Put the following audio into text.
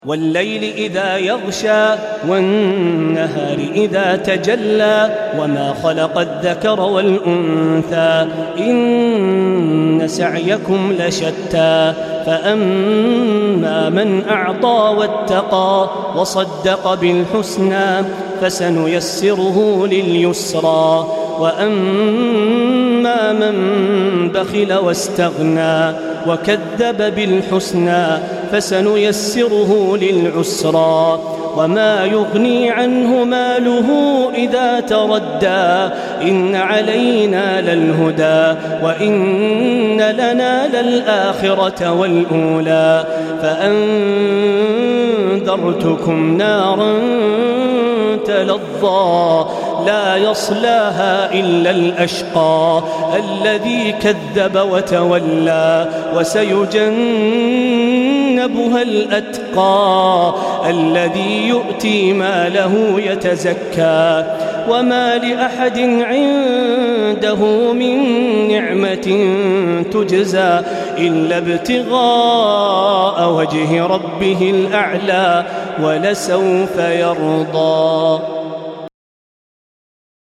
والليل إذا يغشى والنهار إذا تجلى وما خلق الذكر والأنثى إن سعيكم لشتى فأما من أعطى واتقى وصدق بالحسنى فسنيسره لليسرى وأما من بخل واستغنى وكذب بالحسنى فسنيسره للعسرى وما يغني عنه ماله إذا تردى إن علينا للهدى وإن لنا للآخرة والأولى فأنذرتكم نارا تلظى لا يصلاها إلا الأشقى الذي كذب وتولى وسيجنبها الأتقى الذي يؤتي ماله يتزكى وما لأحد عنده من نعمة تجزى إلا ابتغاء وجه ربه الأعلى ولسوف يرضى.